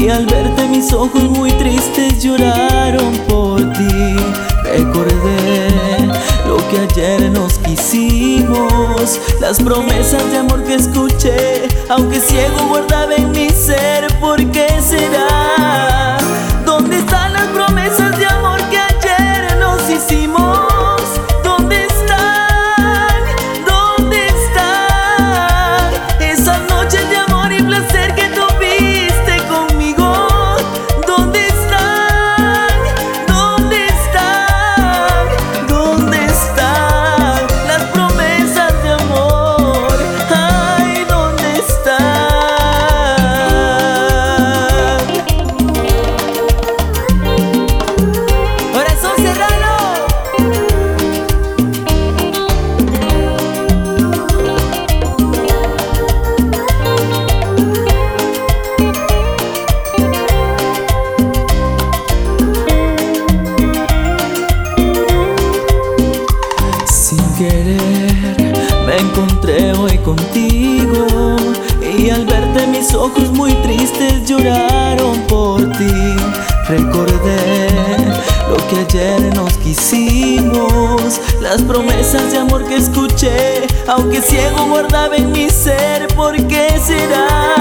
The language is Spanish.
al verte mis ojos muy tristes lloraron por ti. Recordé lo que ayer nos quisimos, las promesas de amor que escuché, aunque ciego guardaba en mi ser. ¿Por qué será? ¿Dónde están las promesas de amor que ayer nos hicimos? ¿Dónde están? ¿Dónde están esas noches de amor y placer que tuviste conmigo? ¿Dónde están? ¿Dónde están? ¿Dónde están las promesas de amor? Ay, ¿dónde están? Corazón Serrano. Sin querer me encontré hoy contigo, y al verte mis ojos muy tristes lloraron por ti. Recordé lo que ayer nos quisimos, las promesas de amor que escuché, aunque ciego guardaba en mi ser. ¿Por qué será?